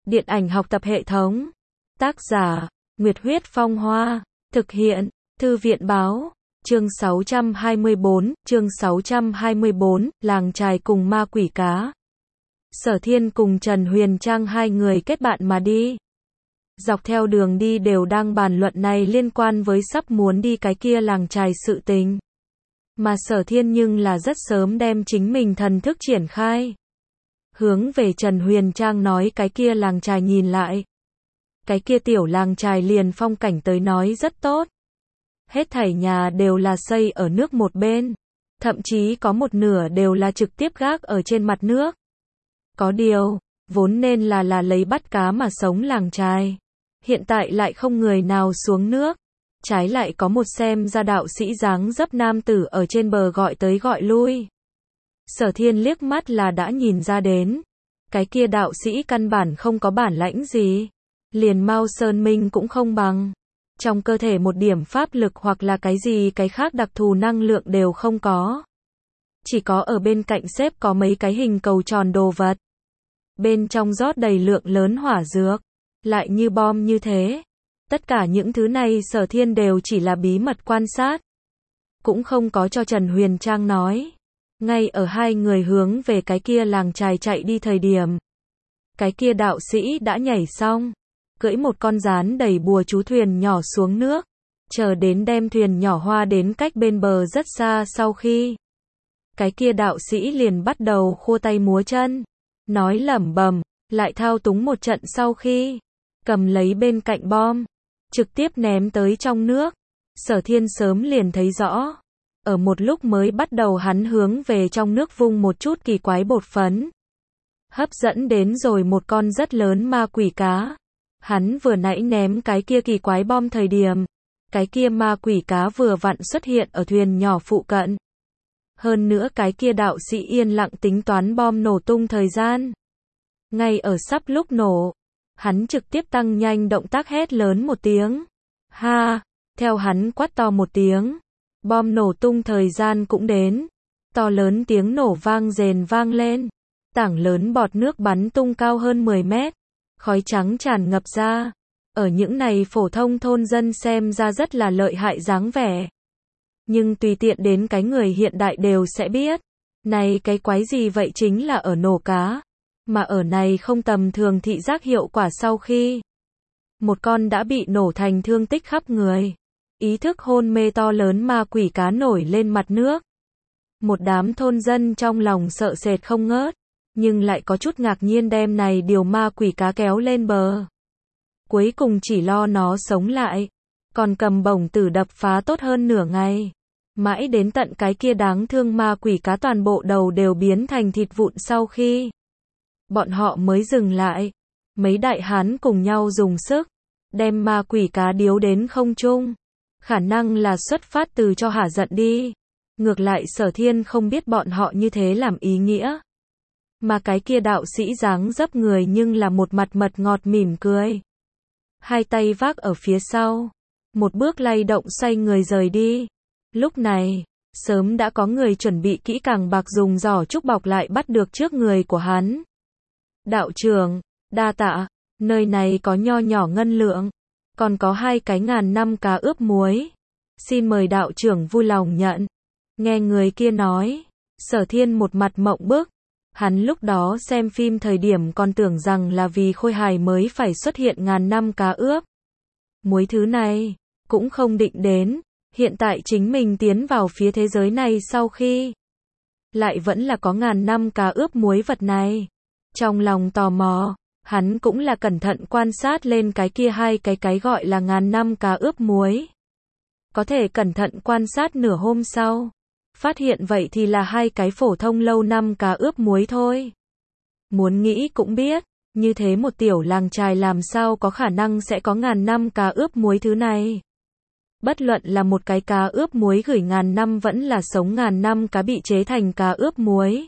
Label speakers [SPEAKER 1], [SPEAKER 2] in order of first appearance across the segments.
[SPEAKER 1] Điện ảnh học tập hệ thống. Tác giả, Nguyệt Huyết Phong Hoa. Thực hiện, Thư viện Báo. Chương 624, Làng Chài cùng ma quỷ cá. Sở Thiên cùng Trần Huyền Trang hai người kết bạn mà đi. Dọc theo đường đi đều đang bàn luận này liên quan với sắp muốn đi cái kia làng chài sự tình. Mà Sở Thiên nhưng là rất sớm đem chính mình thần thức triển khai. Hướng về Trần Huyền Trang nói cái kia làng chài nhìn lại. Cái kia tiểu làng chài liền phong cảnh tới nói rất tốt. Hết thảy nhà đều là xây ở nước một bên. Thậm chí có một nửa đều là trực tiếp gác ở trên mặt nước. Có điều, vốn nên là lấy bắt cá mà sống làng chài. Hiện tại lại không người nào xuống nước. Trái lại có một xem ra đạo sĩ dáng dấp nam tử ở trên bờ gọi tới gọi lui. Sở Thiên liếc mắt là đã nhìn ra đến. Cái kia đạo sĩ căn bản không có bản lãnh gì. Liền Mao Sơn Minh cũng không bằng. Trong cơ thể một điểm pháp lực hoặc là cái gì cái khác đặc thù năng lượng đều không có. Chỉ có ở bên cạnh xếp có mấy cái hình cầu tròn đồ vật. Bên trong rót đầy lượng lớn hỏa dược. Lại như bom như thế. Tất cả những thứ này Sở Thiên đều chỉ là bí mật quan sát. Cũng không có cho Trần Huyền Trang nói. Ngay ở hai người hướng về cái kia làng chài chạy đi thời điểm. Cái kia đạo sĩ đã nhảy xong. Cưỡi một con rán đầy bùa chú thuyền nhỏ xuống nước. Chờ đến đem thuyền nhỏ hoa đến cách bên bờ rất xa sau khi. Cái kia đạo sĩ liền bắt đầu khua tay múa chân. Nói lẩm bẩm, lại thao túng một trận sau khi. Cầm lấy bên cạnh bom. Trực tiếp ném tới trong nước. Sở Thiên sớm liền thấy rõ. Ở một lúc mới bắt đầu hắn hướng về trong nước vung một chút kỳ quái bột phấn. Hấp dẫn đến rồi một con rất lớn ma quỷ cá. Hắn vừa nãy ném cái kia kỳ quái bom thời điểm. Cái kia ma quỷ cá vừa vặn xuất hiện ở thuyền nhỏ phụ cận. Hơn nữa cái kia đạo sĩ yên lặng tính toán bom nổ tung thời gian. Ngay ở sắp lúc nổ. Hắn trực tiếp tăng nhanh động tác hét lớn một tiếng. Ha! Theo hắn quát to một tiếng. Bom nổ tung thời gian cũng đến. To lớn tiếng nổ vang rền vang lên. Tảng lớn bọt nước bắn tung cao hơn 10 mét. Khói trắng tràn ngập ra. Ở những này phổ thông thôn dân xem ra rất là lợi hại dáng vẻ. Nhưng tùy tiện đến cái người hiện đại đều sẽ biết. Này cái quái gì vậy chính là ở nổ cá. Mà ở này không tầm thường thị giác hiệu quả sau khi. Một con đã bị nổ thành thương tích khắp người. Ý thức hôn mê to lớn ma quỷ cá nổi lên mặt nước. Một đám thôn dân trong lòng sợ sệt không ngớt. Nhưng lại có chút ngạc nhiên đem này điều ma quỷ cá kéo lên bờ. Cuối cùng chỉ lo nó sống lại. Còn cầm bổng tử đập phá tốt hơn nửa ngày. Mãi đến tận cái kia đáng thương ma quỷ cá toàn bộ đầu đều biến thành thịt vụn sau khi. Bọn họ mới dừng lại. Mấy đại hán cùng nhau dùng sức. Đem ma quỷ cá điếu đến không trung. Khả năng là xuất phát từ cho hả giận đi. Ngược lại Sở Thiên không biết bọn họ như thế làm ý nghĩa. Mà cái kia đạo sĩ dáng dấp người nhưng là một mặt mật ngọt mỉm cười. Hai tay vác ở phía sau. Một bước lay động xoay người rời đi. Lúc này, sớm đã có người chuẩn bị kỹ càng bạc dùng giỏ trúc bọc lại bắt được trước người của hắn. Đạo trưởng, đa tạ, nơi này có nho nhỏ ngân lượng. Còn có 2 cái 1000 năm cá ướp muối. Xin mời đạo trưởng vui lòng nhận. Nghe người kia nói. Sở Thiên một mặt mộng bức. Hắn lúc đó xem phim thời điểm còn tưởng rằng là vì khôi hài mới phải xuất hiện 1000 năm cá ướp muối thứ này. Cũng không định đến. Hiện tại chính mình tiến vào phía thế giới này sau khi. Lại vẫn là có 1000 năm cá ướp muối vật này. Trong lòng tò mò. Hắn cũng là cẩn thận quan sát lên cái kia 2 cái gọi là 1000 năm cá ướp muối. Có thể cẩn thận quan sát nửa hôm sau. Phát hiện vậy thì là 2 cái phổ thông lâu năm cá ướp muối thôi. Muốn nghĩ cũng biết, như thế một tiểu làng chài làm sao có khả năng sẽ có 1000 năm cá ướp muối thứ này. Bất luận là một cái cá ướp muối gửi 1000 năm vẫn là sống 1000 năm cá bị chế thành cá ướp muối.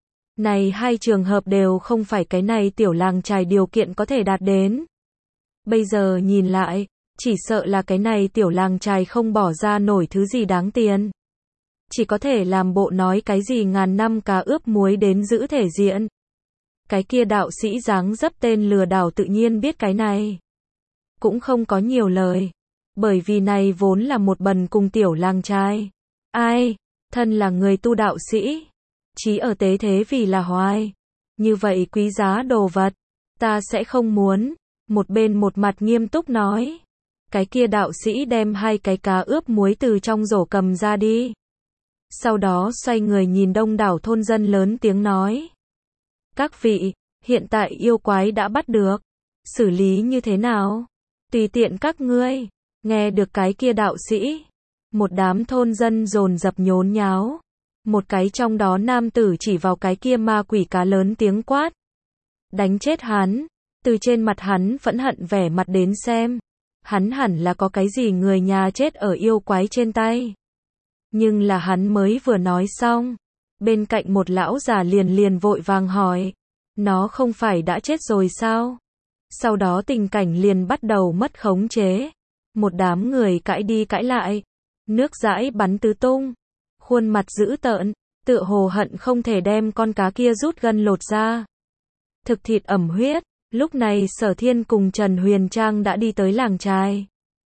[SPEAKER 1] Này 2 trường hợp đều không phải cái này tiểu làng chài điều kiện có thể đạt đến. Bây giờ nhìn lại, chỉ sợ là cái này tiểu làng chài không bỏ ra nổi thứ gì đáng tiền. Chỉ có thể làm bộ nói cái gì 1000 năm cá ướp muối đến giữ thể diện. Cái kia đạo sĩ dáng dấp tên lừa đảo tự nhiên biết cái này. Cũng không có nhiều lời. Bởi vì này vốn là một bần cùng tiểu làng trai. Ai, thân là người tu đạo sĩ. Chí ở tế thế vì là hoài. Như vậy quý giá đồ vật. Ta sẽ không muốn. Một bên một mặt nghiêm túc nói. Cái kia đạo sĩ đem 2 cái cá ướp muối từ trong rổ cầm ra đi. Sau đó xoay người nhìn đông đảo thôn dân lớn tiếng nói. Các vị, hiện tại yêu quái đã bắt được. Xử lý như thế nào? Tùy tiện các ngươi. Nghe được cái kia đạo sĩ. Một đám thôn dân dồn dập nhốn nháo. Một cái trong đó nam tử chỉ vào cái kia ma quỷ cá lớn tiếng quát. Đánh chết hắn. Từ trên mặt hắn phẫn hận vẻ mặt đến xem. Hắn hẳn là có cái gì người nhà chết ở yêu quái trên tay. Nhưng là hắn mới vừa nói xong. Bên cạnh một lão già liền vội vàng hỏi. Nó không phải đã chết rồi sao? Sau đó tình cảnh liền bắt đầu mất khống chế. Một đám người cãi đi cãi lại. Nước dãi bắn tứ tung. Khuôn mặt dữ tợn. Tựa hồ hận không thể đem con cá kia rút gân lột ra. Thực thịt ẩm huyết. Lúc này Sở Thiên cùng Trần Huyền Trang đã đi tới làng trai.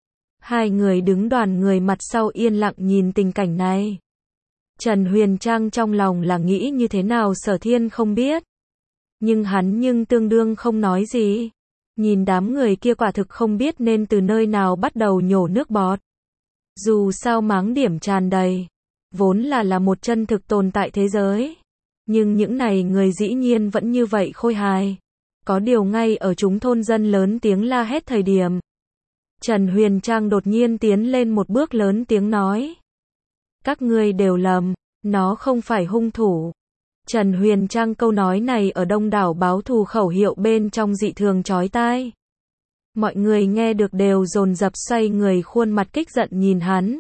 [SPEAKER 1] 2 người đứng đoàn người mặt sau yên lặng nhìn tình cảnh này. Trần Huyền Trang trong lòng là nghĩ như thế nào Sở Thiên không biết. Nhưng hắn tương đương không nói gì. Nhìn đám người kia quả thực không biết nên từ nơi nào bắt đầu nhổ nước bọt. Dù sao máng điểm tràn đầy. Vốn là một chân thực tồn tại thế giới. Nhưng những này người dĩ nhiên vẫn như vậy khôi hài. Có điều ngay ở chúng thôn dân lớn tiếng la hét thời điểm. Trần Huyền Trang đột nhiên tiến lên một bước lớn tiếng nói. Các ngươi đều lầm, nó không phải hung thủ. Trần Huyền Trang câu nói này ở đông đảo báo thù khẩu hiệu bên trong dị thường chói tai. Mọi người nghe được đều dồn dập xoay người khuôn mặt kích giận nhìn hắn.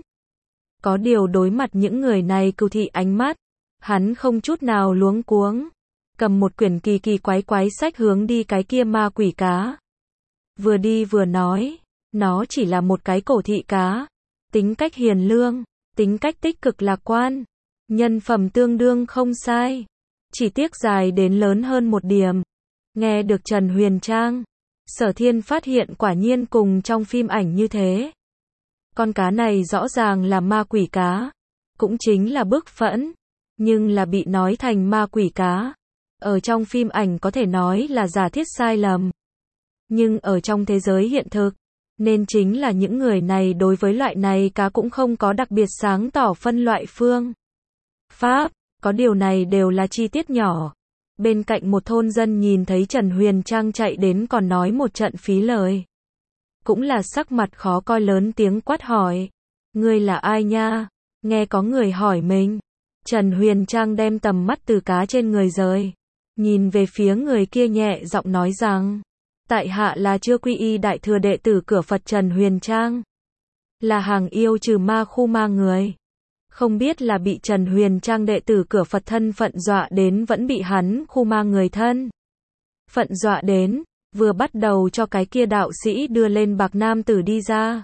[SPEAKER 1] Có điều đối mặt những người này cừu thị ánh mắt. Hắn không chút nào luống cuống. Cầm một quyển kỳ quái sách hướng đi cái kia ma quỷ cá. Vừa đi vừa nói. Nó chỉ là một cái cổ thị cá. Tính cách hiền lương. Tính cách tích cực lạc quan. Nhân phẩm tương đương không sai. Chỉ tiếc dài đến lớn hơn một điểm. Nghe được Trần Huyền Trang. Sở Thiên phát hiện quả nhiên cùng trong phim ảnh như thế. Con cá này rõ ràng là ma quỷ cá. Cũng chính là bức phẫn. Nhưng là bị nói thành ma quỷ cá. Ở trong phim ảnh có thể nói là giả thiết sai lầm. Nhưng ở trong thế giới hiện thực. Nên chính là những người này đối với loại này cá cũng không có đặc biệt sáng tỏ phân loại phương pháp. Có điều này đều là chi tiết nhỏ. Bên cạnh một thôn dân nhìn thấy Trần Huyền Trang chạy đến còn nói một trận phí lời. Cũng là sắc mặt khó coi lớn tiếng quát hỏi. Ngươi là ai nha? Nghe có người hỏi mình. Trần Huyền Trang đem tầm mắt từ cá trên người rời. Nhìn về phía người kia nhẹ giọng nói rằng. Tại hạ là chưa quy y đại thừa đệ tử cửa Phật Trần Huyền Trang. Là hàng yêu trừ ma khu ma người. Không biết là bị Trần Huyền Trang đệ tử cửa Phật thân phận dọa đến vẫn bị hắn khu ma người thân phận dọa đến, vừa bắt đầu cho cái kia đạo sĩ đưa lên bạc nam tử đi ra.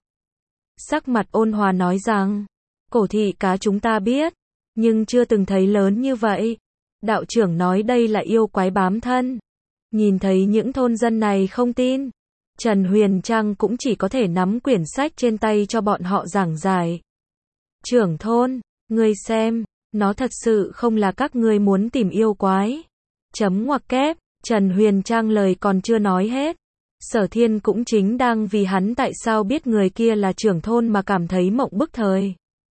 [SPEAKER 1] Sắc mặt ôn hòa nói rằng, cổ thị cá chúng ta biết, nhưng chưa từng thấy lớn như vậy. Đạo trưởng nói đây là yêu quái bám thân. Nhìn thấy những thôn dân này không tin, Trần Huyền Trang cũng chỉ có thể nắm quyển sách trên tay cho bọn họ giảng giải. Trưởng thôn, ngươi xem, nó thật sự không là các ngươi muốn tìm yêu quái. Chấm ngoặc kép, Trần Huyền Trang lời còn chưa nói hết. Sở Thiên cũng chính đang vì hắn tại sao biết người kia là trưởng thôn mà cảm thấy mộng bức thời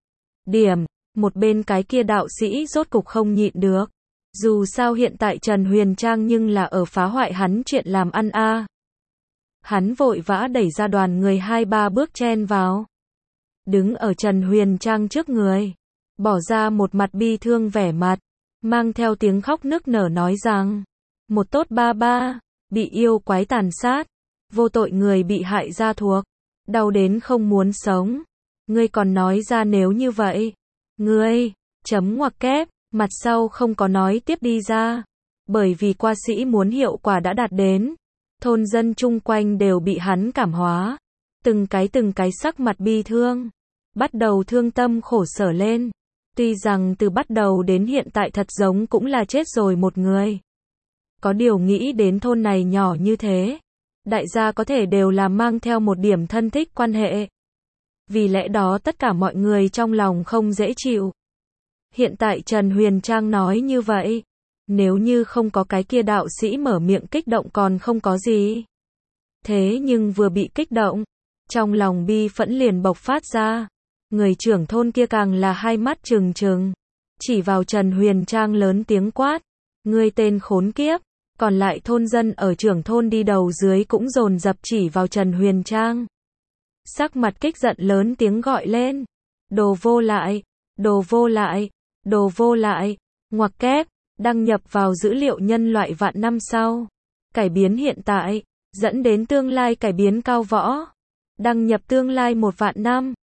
[SPEAKER 1] điểm. Một bên cái kia đạo sĩ rốt cục không nhịn được. Dù sao hiện tại Trần Huyền Trang nhưng là ở phá hoại hắn chuyện làm ăn a. Hắn vội vã đẩy ra đoàn người 2-3 bước chen vào. Đứng ở Trần Huyền Trang trước người. Bỏ ra một mặt bi thương vẻ mặt. Mang theo tiếng khóc nức nở nói rằng. Một tốt ba ba. Bị yêu quái tàn sát. Vô tội người bị hại gia thuộc. Đau đến không muốn sống. Ngươi còn nói ra nếu như vậy. Ngươi. Chấm ngoặc kép. Mặt sau không có nói tiếp đi ra. Bởi vì qua sĩ muốn hiệu quả đã đạt đến. Thôn dân chung quanh đều bị hắn cảm hóa. Từng cái sắc mặt bi thương. Bắt đầu thương tâm khổ sở lên. Tuy rằng từ bắt đầu đến hiện tại thật giống cũng là chết rồi một người. Có điều nghĩ đến thôn này nhỏ như thế, đại gia có thể đều là mang theo một điểm thân thích quan hệ. Vì lẽ đó tất cả mọi người trong lòng không dễ chịu. Hiện tại Trần Huyền Trang nói như vậy, nếu như không có cái kia đạo sĩ mở miệng kích động còn không có gì. Thế nhưng vừa bị kích động, trong lòng bi phẫn liền bộc phát ra. Người trưởng thôn kia càng là hai mắt trừng trừng, chỉ vào Trần Huyền Trang lớn tiếng quát, ngươi tên khốn kiếp. Còn lại thôn dân ở trưởng thôn đi đầu dưới cũng dồn dập chỉ vào Trần Huyền Trang. Sắc mặt kích giận lớn tiếng gọi lên, đồ vô lại, đồ vô lại, đồ vô lại, ngoặc kép, đăng nhập vào dữ liệu nhân loại vạn năm sau. Cải biến hiện tại, dẫn đến tương lai cải biến cao võ. Đăng nhập tương lai 1 vạn năm.